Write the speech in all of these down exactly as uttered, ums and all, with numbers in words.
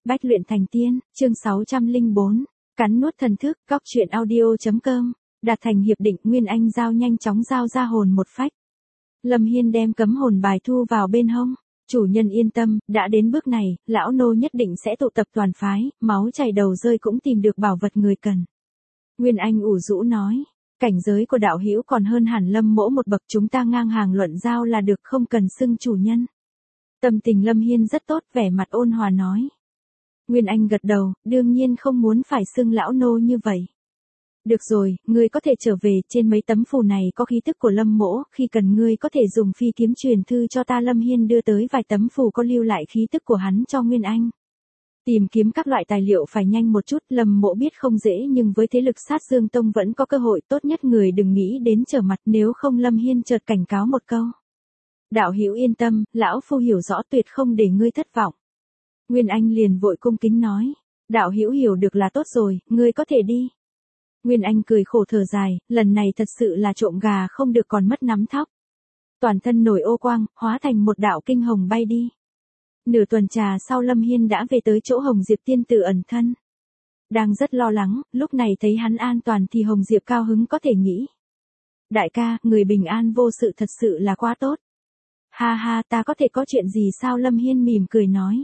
Bách luyện thành tiên, chương sáu trăm lẻ bốn, cắn nuốt thần thức, góc truyện audio.com, đạt thành hiệp định, Nguyên Anh giao nhanh chóng giao ra hồn một phách. Lâm Hiên đem cấm hồn bài thu vào bên hông, chủ nhân yên tâm, đã đến bước này, lão nô nhất định sẽ tụ tập toàn phái, máu chảy đầu rơi cũng tìm được bảo vật người cần. Nguyên Anh ủ rũ nói, cảnh giới của đạo hữu còn hơn hẳn Lâm mỗ một bậc, chúng ta ngang hàng luận giao là được, không cần xưng chủ nhân. Tâm tình Lâm Hiên rất tốt, vẻ mặt ôn hòa nói. Nguyên Anh gật đầu, đương nhiên không muốn phải xưng lão nô như vậy. Được rồi, ngươi có thể trở về, trên mấy tấm phù này có khí tức của Lâm mỗ, khi cần ngươi có thể dùng phi kiếm truyền thư cho ta. Lâm Hiên đưa tới vài tấm phù có lưu lại khí tức của hắn cho Nguyên Anh. Tìm kiếm các loại tài liệu phải nhanh một chút, Lâm mỗ biết không dễ nhưng với thế lực Sát Dương Tông vẫn có cơ hội, tốt nhất người đừng nghĩ đến trở mặt, nếu không. Lâm Hiên chợt cảnh cáo một câu. Đạo hữu yên tâm, lão phu hiểu rõ, tuyệt không để ngươi thất vọng. Nguyên Anh liền vội cung kính nói, đạo hữu hiểu được là tốt rồi, ngươi có thể đi. Nguyên Anh cười khổ thở dài, lần này thật sự là trộm gà không được còn mất nắm thóc. Toàn thân nổi ô quang, hóa thành một đạo kinh hồng bay đi. Nửa tuần trà sau Lâm Hiên đã về tới chỗ Hồng Diệp tiên tử ẩn thân. Đang rất lo lắng, lúc này thấy hắn an toàn thì Hồng Diệp cao hứng có thể nghĩ. Đại ca, người bình an vô sự thật sự là quá tốt. Ha ha, ta có thể có chuyện gì sao? Lâm Hiên mỉm cười nói.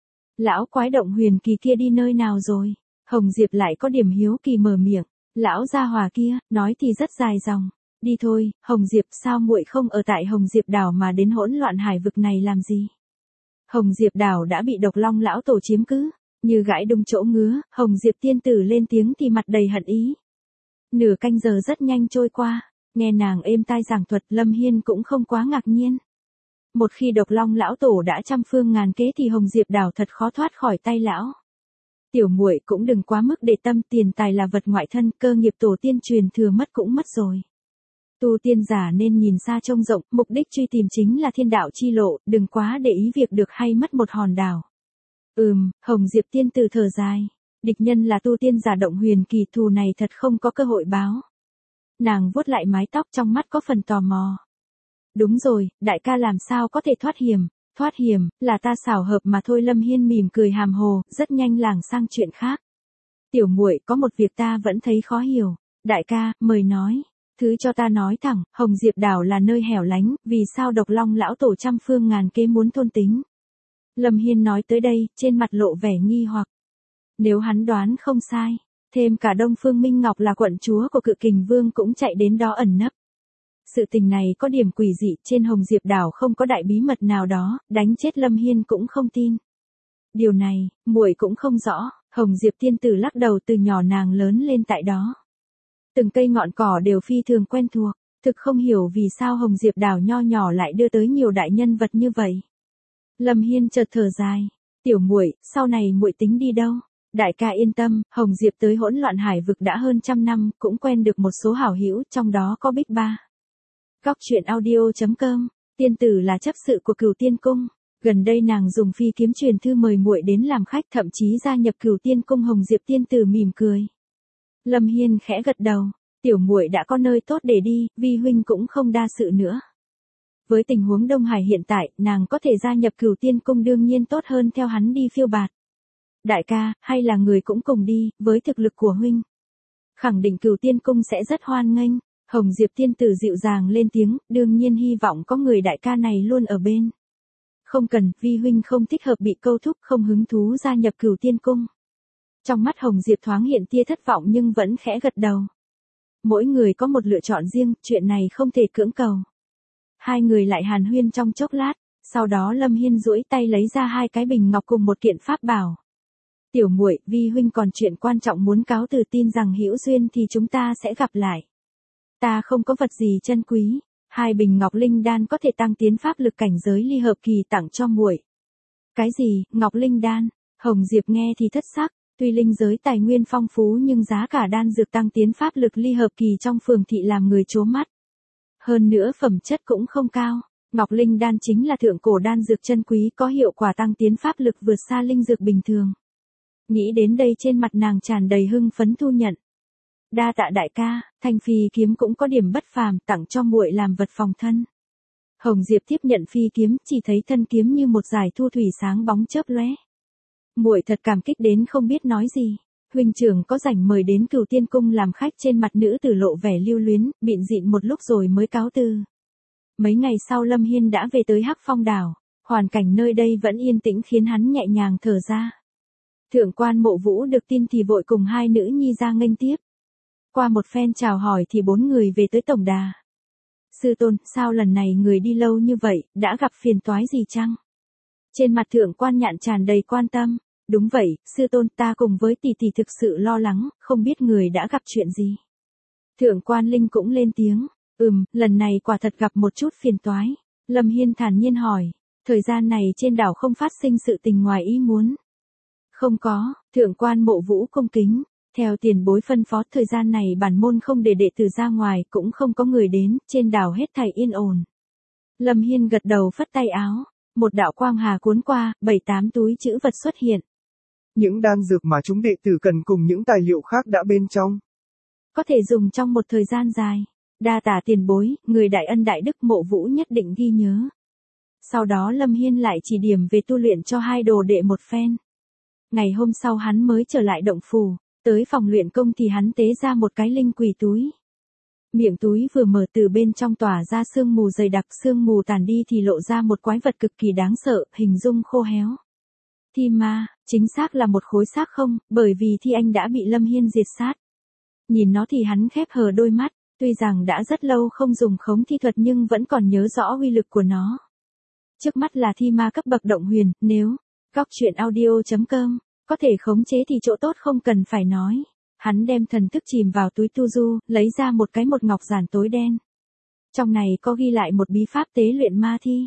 Lão quái động huyền kỳ kia đi nơi nào rồi? Hồng Diệp lại có điểm hiếu kỳ mở miệng. Lão gia hòa kia, nói thì rất dài dòng. Đi thôi, Hồng Diệp, sao muội không ở tại Hồng Diệp đảo mà đến hỗn loạn hải vực này làm gì? Hồng Diệp đảo đã bị Độc Long lão tổ chiếm cứ. Như gãi đung chỗ ngứa, Hồng Diệp tiên tử lên tiếng thì mặt đầy hận ý. Nửa canh giờ rất nhanh trôi qua, nghe nàng êm tai giảng thuật, Lâm Hiên cũng không quá ngạc nhiên. Một khi Độc Long lão tổ đã trăm phương ngàn kế thì Hồng Diệp đảo thật khó thoát khỏi tay lão. Tiểu muội cũng đừng quá mức để tâm, tiền tài là vật ngoại thân, cơ nghiệp tổ tiên truyền thừa mất cũng mất rồi. Tu tiên giả nên nhìn xa trông rộng, mục đích truy tìm chính là thiên đạo chi lộ, đừng quá để ý việc được hay mất một hòn đảo. Ừm, Hồng Diệp tiên tử thở dài. Địch nhân là tu tiên giả động huyền kỳ, thù này thật không có cơ hội báo. Nàng vuốt lại mái tóc, trong mắt có phần tò mò. Đúng rồi, đại ca làm sao có thể thoát hiểm? Thoát hiểm, là ta xảo hợp mà thôi. Lâm Hiên mỉm cười hàm hồ, rất nhanh lảng sang chuyện khác. Tiểu muội, có một việc ta vẫn thấy khó hiểu. Đại ca, mời nói. Thứ cho ta nói thẳng, Hồng Diệp đảo là nơi hẻo lánh, vì sao Độc Long lão tổ trăm phương ngàn kế muốn thôn tính? Lâm Hiên nói tới đây, trên mặt lộ vẻ nghi hoặc. Nếu hắn đoán không sai, thêm cả Đông Phương Minh Ngọc là quận chúa của Cự Kình Vương cũng chạy đến đó ẩn nấp. Sự tình này có điểm quỷ dị, trên Hồng Diệp đảo không có đại bí mật nào đó, đánh chết Lâm Hiên cũng không tin. Điều này, muội cũng không rõ. Hồng Diệp tiên tử lắc đầu, từ nhỏ nàng lớn lên tại đó. Từng cây ngọn cỏ đều phi thường quen thuộc, thực không hiểu vì sao Hồng Diệp đảo nho nhỏ lại đưa tới nhiều đại nhân vật như vậy. Lâm Hiên chợt thở dài, tiểu muội, sau này muội tính đi đâu? Đại ca yên tâm, Hồng Diệp tới hỗn loạn hải vực đã hơn trăm năm, cũng quen được một số hảo hữu, trong đó có Bích Ba. Góc truyện audio.com, tiên tử là chấp sự của Cửu Tiên Cung. Gần đây nàng dùng phi kiếm truyền thư mời muội đến làm khách, thậm chí gia nhập Cửu Tiên Cung. Hồng Diệp tiên tử mỉm cười. Lâm Hiên khẽ gật đầu, tiểu muội đã có nơi tốt để đi, vi huynh cũng không đa sự nữa. Với tình huống Đông Hải hiện tại, nàng có thể gia nhập Cửu Tiên Cung đương nhiên tốt hơn theo hắn đi phiêu bạt. Đại ca, hay là người cũng cùng đi, với thực lực của huynh. Khẳng định Cửu Tiên Cung sẽ rất hoan nghênh. Hồng Diệp tiên tử dịu dàng lên tiếng, đương nhiên hy vọng có người đại ca này luôn ở bên. Không cần, vi huynh không thích hợp bị câu thúc, không hứng thú gia nhập Cửu Tiên Cung. Trong mắt Hồng Diệp thoáng hiện tia thất vọng nhưng vẫn khẽ gật đầu. Mỗi người có một lựa chọn riêng, chuyện này không thể cưỡng cầu. Hai người lại hàn huyên trong chốc lát, sau đó Lâm Hiên duỗi tay lấy ra hai cái bình ngọc cùng một kiện pháp bảo. Tiểu muội, vi huynh còn chuyện quan trọng muốn cáo từ, tin rằng hữu duyên thì chúng ta sẽ gặp lại. Ta không có vật gì chân quý, hai bình ngọc linh đan có thể tăng tiến pháp lực cảnh giới ly hợp kỳ tặng cho muội. Cái gì, ngọc linh đan? Hồng Diệp nghe thì thất sắc, tuy linh giới tài nguyên phong phú nhưng giá cả đan dược tăng tiến pháp lực ly hợp kỳ trong phường thị làm người chố mắt. Hơn nữa phẩm chất cũng không cao, ngọc linh đan chính là thượng cổ đan dược chân quý có hiệu quả tăng tiến pháp lực vượt xa linh dược bình thường. Nghĩ đến đây trên mặt nàng tràn đầy hưng phấn thu nhận. Đa tạ đại ca, thanh phi kiếm cũng có điểm bất phàm, tặng cho muội làm vật phòng thân. Hồng Diệp tiếp nhận phi kiếm, chỉ thấy thân kiếm như một dải thu thủy sáng bóng chớp lóe. Muội thật cảm kích đến không biết nói gì. Huynh trưởng có rảnh mời đến Cửu Tiên cung làm khách. Trên mặt nữ tử lộ vẻ lưu luyến, bịn dịn một lúc rồi mới cáo từ. Mấy ngày sau Lâm Hiên đã về tới Hắc Phong đảo, hoàn cảnh nơi đây vẫn yên tĩnh khiến hắn nhẹ nhàng thở ra. Thượng quan Mộ Vũ được tin thì vội cùng hai nữ nhi ra nghênh tiếp. Qua một phen chào hỏi thì bốn người về tới tổng đà. Sư tôn, sao lần này người đi lâu như vậy, đã gặp phiền toái gì chăng? Trên mặt thượng quan Nhạn tràn đầy quan tâm. Đúng vậy, sư tôn, ta cùng với tỷ tỷ thực sự lo lắng, không biết người đã gặp chuyện gì. Thượng quan Linh cũng lên tiếng. Ừm, lần này quả thật gặp một chút phiền toái. Lâm Hiên thản nhiên hỏi. Thời gian này trên đảo không phát sinh sự tình ngoài ý muốn. Không có, thượng quan Mộ Vũ cung kính. Theo tiền bối phân phó, thời gian này bản môn không để đệ tử ra ngoài, cũng không có người đến, trên đảo hết thảy yên ổn. Lâm Hiên gật đầu phất tay áo. Một đạo quang hà cuốn qua, bảy tám túi chữ vật xuất hiện. Những đan dược mà chúng đệ tử cần cùng những tài liệu khác đã bên trong. Có thể dùng trong một thời gian dài. Đa tả tiền bối, người đại ân đại đức Mộ Vũ nhất định ghi nhớ. Sau đó Lâm Hiên lại chỉ điểm về tu luyện cho hai đồ đệ một phen. Ngày hôm sau hắn mới trở lại động phủ, tới phòng luyện công thì hắn tế ra một cái linh quỷ túi. Miệng túi vừa mở từ bên trong tỏa ra sương mù dày đặc, sương mù tàn đi thì lộ ra một quái vật cực kỳ đáng sợ, hình dung khô héo. Thi ma, chính xác là một khối xác không, bởi vì Thi Anh đã bị Lâm Hiên diệt sát. Nhìn nó thì hắn khép hờ đôi mắt, tuy rằng đã rất lâu không dùng khống thi thuật nhưng vẫn còn nhớ rõ uy lực của nó. Trước mắt là thi ma cấp bậc động huyền, nếu góc truyện audio chấm com có thể khống chế thì chỗ tốt không cần phải nói. Hắn đem thần thức chìm vào túi tu du, lấy ra một cái một ngọc giản tối đen. Trong này có ghi lại một bí pháp tế luyện ma thi.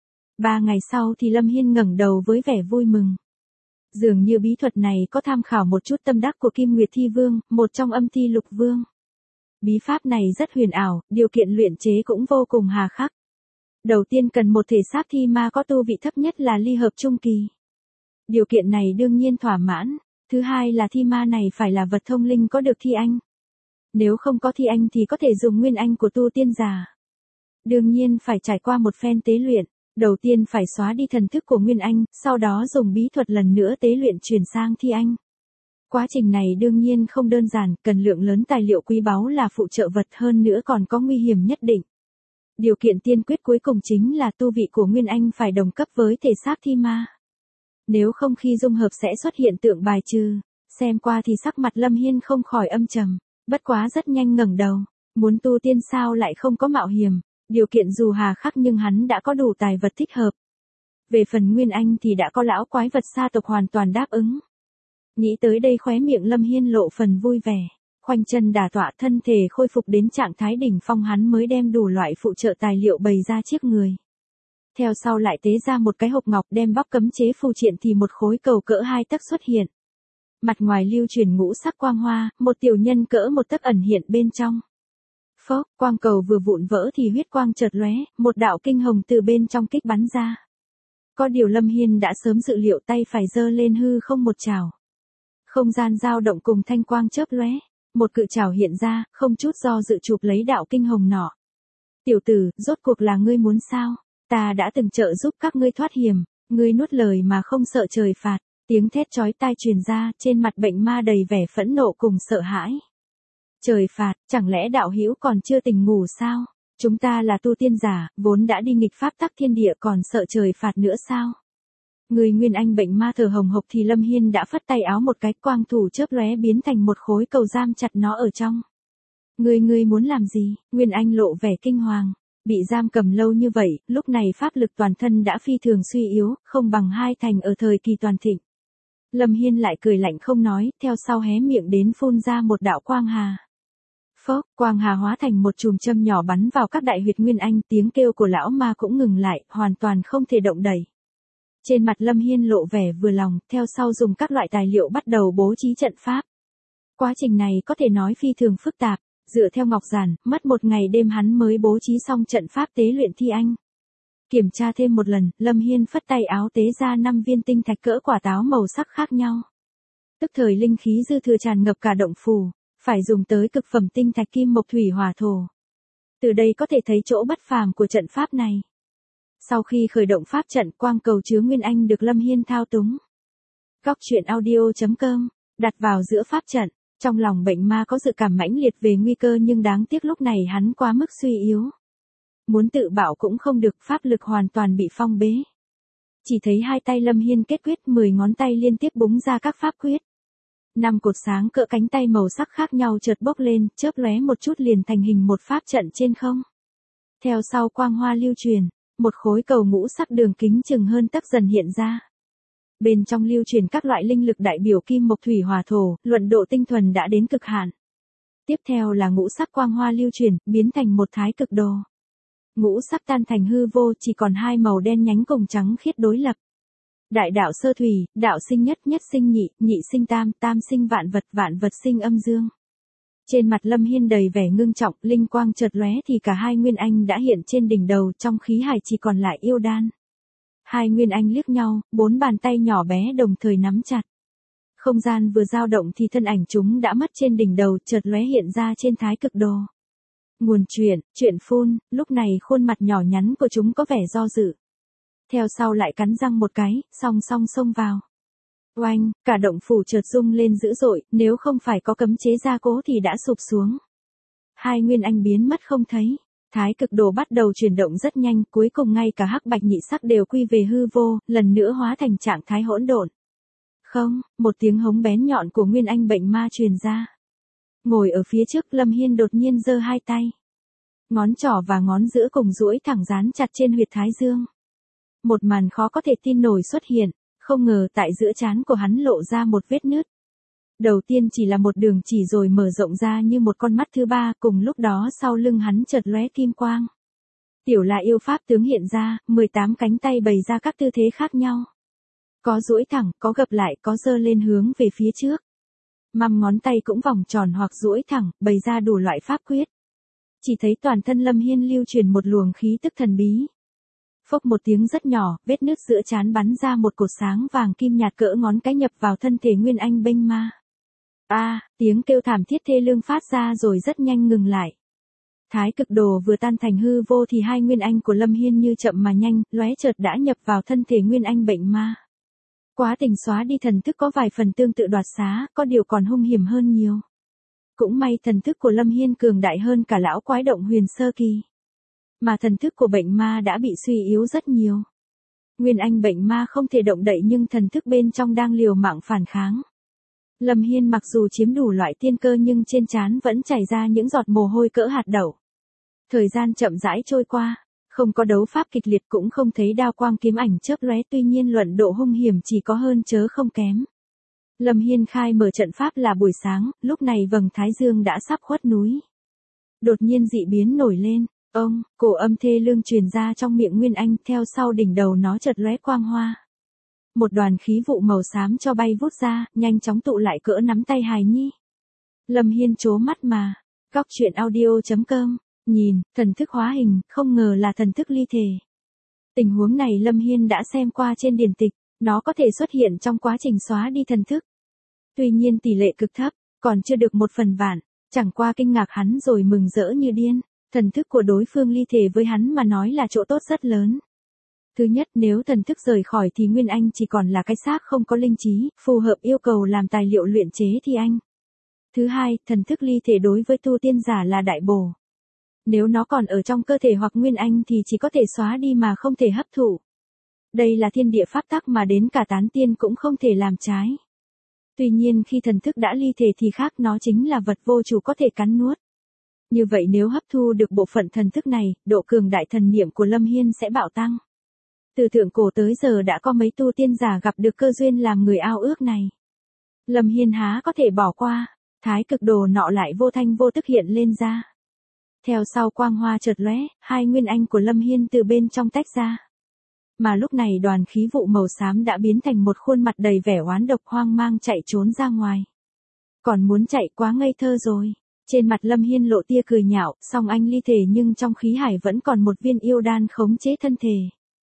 Ba ngày sau thì Lâm Hiên ngẩng đầu với vẻ vui mừng. Dường như bí thuật này có tham khảo một chút tâm đắc của Kim Nguyệt Thi Vương, một trong âm thi lục vương. Bí pháp này rất huyền ảo, điều kiện luyện chế cũng vô cùng hà khắc. Đầu tiên cần một thể xác thi ma có tu vị thấp nhất là ly hợp trung kỳ. Điều kiện này đương nhiên thỏa mãn. Thứ hai là thi ma này phải là vật thông linh có được thi anh. Nếu không có thi anh thì có thể dùng nguyên anh của tu tiên giả. Đương nhiên phải trải qua một phen tế luyện. Đầu tiên phải xóa đi thần thức của nguyên anh, sau đó dùng bí thuật lần nữa tế luyện chuyển sang thi anh. Quá trình này đương nhiên không đơn giản, cần lượng lớn tài liệu quý báu là phụ trợ vật, hơn nữa còn có nguy hiểm nhất định. Điều kiện tiên quyết cuối cùng chính là tu vị của nguyên anh phải đồng cấp với thể xác thi ma. Nếu không khi dung hợp sẽ xuất hiện tượng bài trừ. Xem qua thì sắc mặt Lâm Hiên không khỏi âm trầm, bất quá rất nhanh ngẩng đầu. Muốn tu tiên sao lại không có mạo hiểm, điều kiện dù hà khắc nhưng hắn đã có đủ tài vật thích hợp. Về phần nguyên anh thì đã có lão quái vật sa tộc hoàn toàn đáp ứng. Nghĩ tới đây khóe miệng Lâm Hiên lộ phần vui vẻ. Khoanh chân đả tọa, thân thể khôi phục đến trạng thái đỉnh phong, hắn mới đem đủ loại phụ trợ tài liệu bày ra trước người. Theo sau lại tế ra một cái hộp ngọc, đem bóc cấm chế phù triện thì một khối cầu cỡ hai tấc xuất hiện. Mặt ngoài lưu truyền ngũ sắc quang hoa, một tiểu nhân cỡ một tấc ẩn hiện bên trong. Phốc, quang cầu vừa vụn vỡ thì huyết quang chợt lóe, một đạo kinh hồng từ bên trong kích bắn ra. Có điều Lâm Hiên đã sớm dự liệu, tay phải giơ lên hư không một chảo. Không gian dao động cùng thanh quang chớp lóe, một cự chảo hiện ra, không chút do dự chụp lấy đạo kinh hồng nọ. Tiểu tử, rốt cuộc là ngươi muốn sao? Ta đã từng trợ giúp các ngươi thoát hiểm, ngươi nuốt lời mà không sợ trời phạt. Tiếng thét chói tai truyền ra, trên mặt bệnh ma đầy vẻ phẫn nộ cùng sợ hãi. Trời phạt, chẳng lẽ đạo hữu còn chưa tỉnh ngủ sao? Chúng ta là tu tiên giả, vốn đã đi nghịch pháp tắc thiên địa, còn sợ trời phạt nữa sao? Người nguyên anh bệnh ma thở hồng hộc thì Lâm Hiên đã phất tay áo một cái, quang thủ chớp lóe biến thành một khối cầu giam chặt nó ở trong. Người người muốn làm gì? Nguyên anh lộ vẻ kinh hoàng. Bị giam cầm lâu như vậy, lúc này pháp lực toàn thân đã phi thường suy yếu, không bằng hai thành ở thời kỳ toàn thịnh. Lâm Hiên lại cười lạnh không nói, theo sau hé miệng đến phun ra một đạo quang hà. Phốc, quang hà hóa thành một chùm châm nhỏ bắn vào các đại huyệt nguyên anh, tiếng kêu của lão ma cũng ngừng lại, hoàn toàn không thể động đậy. Trên mặt Lâm Hiên lộ vẻ vừa lòng, theo sau dùng các loại tài liệu bắt đầu bố trí trận pháp. Quá trình này có thể nói phi thường phức tạp, dựa theo ngọc giản, mất một ngày đêm hắn mới bố trí xong trận pháp tế luyện thi anh. Kiểm tra thêm một lần, Lâm Hiên phất tay áo tế ra năm viên tinh thạch cỡ quả táo màu sắc khác nhau. Tức thời linh khí dư thừa tràn ngập cả động phủ, phải dùng tới cực phẩm tinh thạch kim mộc thủy hỏa thổ. Từ đây có thể thấy chỗ bất phàm của trận pháp này. Sau khi khởi động pháp trận, quang cầu chứa nguyên anh được Lâm Hiên thao túng. Góc truyện audio chấm com, đặt vào giữa pháp trận, trong lòng bệnh ma có dự cảm mãnh liệt về nguy cơ nhưng đáng tiếc lúc này hắn quá mức suy yếu. Muốn tự bảo cũng không được, pháp lực hoàn toàn bị phong bế. Chỉ thấy hai tay Lâm Hiên kết quyết, mười ngón tay liên tiếp búng ra các pháp quyết. Năm cột sáng cỡ cánh tay màu sắc khác nhau chợt bốc lên, chớp lóe một chút liền thành hình một pháp trận trên không. Theo sau quang hoa lưu truyền, một khối cầu ngũ sắc đường kính chừng hơn tấc dần hiện ra. Bên trong lưu truyền các loại linh lực đại biểu kim mộc thủy hỏa thổ, luận độ tinh thuần đã đến cực hạn. Tiếp theo là ngũ sắc quang hoa lưu truyền, biến thành một thái cực đồ. Ngũ sắc tan thành hư vô, chỉ còn hai màu đen nhánh cùng trắng khiết đối lập. Đại đạo sơ thủy, đạo sinh nhất, nhất sinh nhị, nhị sinh tam, tam sinh vạn vật, vạn vật sinh âm dương. Trên mặt Lâm Hiên đầy vẻ ngưng trọng, linh quang chợt lóe thì cả hai nguyên anh đã hiện trên đỉnh đầu, trong khí hải chỉ còn lại yêu đan. Hai nguyên anh liếc nhau, bốn bàn tay nhỏ bé đồng thời nắm chặt. Không gian vừa dao động thì thân ảnh chúng đã mất trên đỉnh đầu, chợt lóe hiện ra trên thái cực đồ. Nguồn truyện, truyện phun, lúc này khuôn mặt nhỏ nhắn của chúng có vẻ do dự. Theo sau lại cắn răng một cái, song song xông vào. Oanh, cả động phủ chợt rung lên dữ dội, nếu không phải có cấm chế gia cố thì đã sụp xuống. Hai nguyên anh biến mất không thấy. Thái cực đồ bắt đầu chuyển động rất nhanh, cuối cùng ngay cả hắc bạch nhị sắc đều quy về hư vô, lần nữa hóa thành trạng thái hỗn độn. Không, một tiếng hống bén nhọn của nguyên anh bệnh ma truyền ra. Ngồi ở phía trước Lâm Hiên đột nhiên giơ hai tay. Ngón trỏ và ngón giữa cùng duỗi thẳng dán chặt trên huyệt thái dương. Một màn khó có thể tin nổi xuất hiện, không ngờ tại giữa trán của hắn lộ ra một vết nứt. Đầu tiên chỉ là một đường chỉ rồi mở rộng ra như một con mắt thứ ba, cùng lúc đó sau lưng hắn chợt lóe kim quang. Tiểu là yêu pháp tướng hiện ra, mười tám cánh tay bày ra các tư thế khác nhau. Có duỗi thẳng, có gập lại, có giơ lên hướng về phía trước. Măm ngón tay cũng vòng tròn hoặc duỗi thẳng, bày ra đủ loại pháp quyết. Chỉ thấy toàn thân Lâm Hiên lưu truyền một luồng khí tức thần bí. Phốc một tiếng rất nhỏ, vết nứt giữa trán bắn ra một cột sáng vàng kim nhạt cỡ ngón cái nhập vào thân thể nguyên anh bênh ma. A, à, tiếng kêu thảm thiết thê lương phát ra rồi rất nhanh ngừng lại. Thái cực đồ vừa tan thành hư vô thì hai nguyên anh của Lâm Hiên như chậm mà nhanh, lóe chợt đã nhập vào thân thể nguyên anh bệnh ma. Quá trình xóa đi thần thức có vài phần tương tự đoạt xá, có điều còn hung hiểm hơn nhiều. Cũng may thần thức của Lâm Hiên cường đại hơn cả lão quái động huyền sơ kỳ. Mà thần thức của bệnh ma đã bị suy yếu rất nhiều. Nguyên anh bệnh ma không thể động đậy nhưng thần thức bên trong đang liều mạng phản kháng. Lâm Hiên mặc dù chiếm đủ loại tiên cơ nhưng trên trán vẫn chảy ra những giọt mồ hôi cỡ hạt đậu. Thời gian chậm rãi trôi qua, không có đấu pháp kịch liệt cũng không thấy đao quang kiếm ảnh chớp lóe, tuy nhiên luận độ hung hiểm chỉ có hơn chớ không kém. Lâm Hiên khai mở trận pháp là buổi sáng, lúc này vầng thái dương đã sắp khuất núi. Đột nhiên dị biến nổi lên, ông, cổ âm thê lương truyền ra trong miệng Nguyên Anh, theo sau đỉnh đầu nó chợt lóe quang hoa. Một đoàn khí vụ màu xám cho bay vút ra, nhanh chóng tụ lại cỡ nắm tay hài nhi. Lâm Hiên trố mắt mà, góc truyện audio chấm com, nhìn, thần thức hóa hình, không ngờ là thần thức ly thể. Tình huống này Lâm Hiên đã xem qua trên điển tịch, nó có thể xuất hiện trong quá trình xóa đi thần thức. Tuy nhiên tỷ lệ cực thấp, còn chưa được một phần vạn, chẳng qua kinh ngạc hắn rồi mừng rỡ như điên, thần thức của đối phương ly thể với hắn mà nói là chỗ tốt rất lớn. Thứ nhất, nếu thần thức rời khỏi thì Nguyên Anh chỉ còn là cái xác không có linh trí, phù hợp yêu cầu làm tài liệu luyện chế thi anh. Thứ hai, thần thức ly thể đối với tu tiên giả là đại bổ. Nếu nó còn ở trong cơ thể hoặc Nguyên Anh thì chỉ có thể xóa đi mà không thể hấp thụ. Đây là thiên địa pháp tắc mà đến cả tán tiên cũng không thể làm trái. Tuy nhiên khi thần thức đã ly thể thì khác, nó chính là vật vô chủ có thể cắn nuốt. Như vậy nếu hấp thu được bộ phận thần thức này, độ cường đại thần niệm của Lâm Hiên sẽ bạo tăng. Từ thượng cổ tới giờ đã có mấy tu tiên giả gặp được cơ duyên làm người ao ước này. Lâm Hiên há có thể bỏ qua, thái cực đồ nọ lại vô thanh vô tức hiện lên ra. Theo sau quang hoa chợt lóe, hai nguyên anh của Lâm Hiên từ bên trong tách ra. Mà lúc này đoàn khí vụ màu xám đã biến thành một khuôn mặt đầy vẻ oán độc, hoang mang chạy trốn ra ngoài. Còn muốn chạy quá ngây thơ rồi. Trên mặt Lâm Hiên lộ tia cười nhạo, song anh ly thể nhưng trong khí hải vẫn còn một viên yêu đan khống chế thân thể.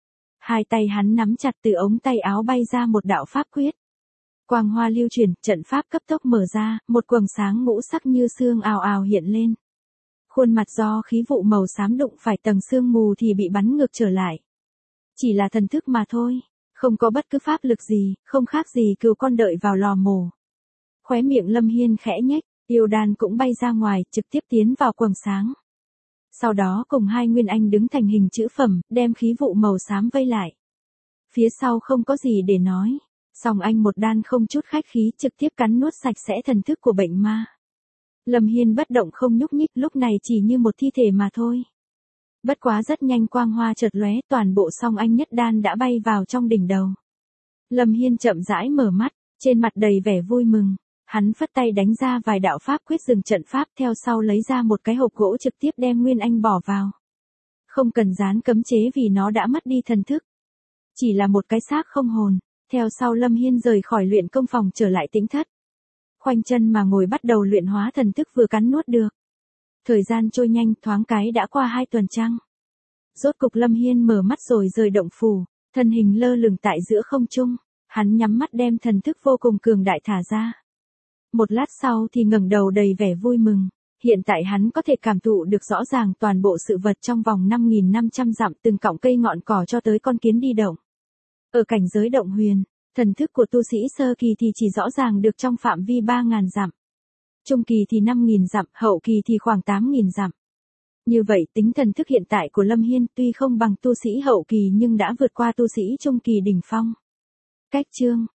Hai tay hắn nắm chặt, từ ống tay áo bay ra một đạo pháp quyết. Quang hoa lưu chuyển, trận pháp cấp tốc mở ra, một quầng sáng ngũ sắc như sương ào ào hiện lên. Khuôn mặt do khí vụ màu xám đụng phải tầng sương mù thì bị bắn ngược trở lại. Chỉ là thần thức mà thôi, Không có bất cứ pháp lực gì, không khác gì cừu con đợi vào lò mổ. Khóe miệng Lâm Hiên khẽ nhếch, yêu đan cũng bay ra ngoài, trực tiếp tiến vào quầng sáng. Sau đó cùng hai nguyên anh đứng thành hình chữ phẩm, đem khí vụ màu xám vây lại. Phía sau không có gì để nói. Song anh một đan không chút khách khí trực tiếp cắn nuốt sạch sẽ thần thức của bệnh ma. Lâm Hiên bất động không nhúc nhích, lúc này chỉ như một thi thể mà thôi. Bất quá rất nhanh quang hoa chợt lóe, toàn bộ song anh nhất đan đã bay vào trong đỉnh đầu. Lâm Hiên chậm rãi mở mắt, trên mặt đầy vẻ vui mừng. Hắn phất tay đánh ra vài đạo pháp quyết dừng trận pháp, theo sau lấy ra một cái hộp gỗ trực tiếp đem Nguyên Anh bỏ vào. Không cần dán cấm chế vì nó đã mất đi thần thức. Chỉ là một cái xác không hồn. Theo sau Lâm Hiên rời khỏi luyện công phòng trở lại tĩnh thất. Khoanh chân mà ngồi bắt đầu luyện hóa thần thức vừa cắn nuốt được. Thời gian trôi nhanh, thoáng cái đã qua hai tuần trăng. Rốt cục Lâm Hiên mở mắt rồi rời động phủ, thân hình lơ lửng tại giữa không trung. Hắn nhắm mắt đem thần thức vô cùng cường đại thả ra. Một lát sau thì ngẩng đầu đầy vẻ vui mừng. Hiện tại hắn có thể cảm thụ được rõ ràng toàn bộ sự vật trong vòng năm nghìn năm trăm dặm, từng cọng cây ngọn cỏ cho tới con kiến đi động. Ở cảnh giới động huyền, thần thức của tu sĩ sơ kỳ thì chỉ rõ ràng được trong phạm vi ba nghìn dặm. Trung kỳ thì năm nghìn dặm, hậu kỳ thì khoảng tám nghìn dặm. Như vậy tính thần thức hiện tại của Lâm Hiên tuy không bằng tu sĩ hậu kỳ nhưng đã vượt qua tu sĩ trung kỳ đỉnh phong. Cách chương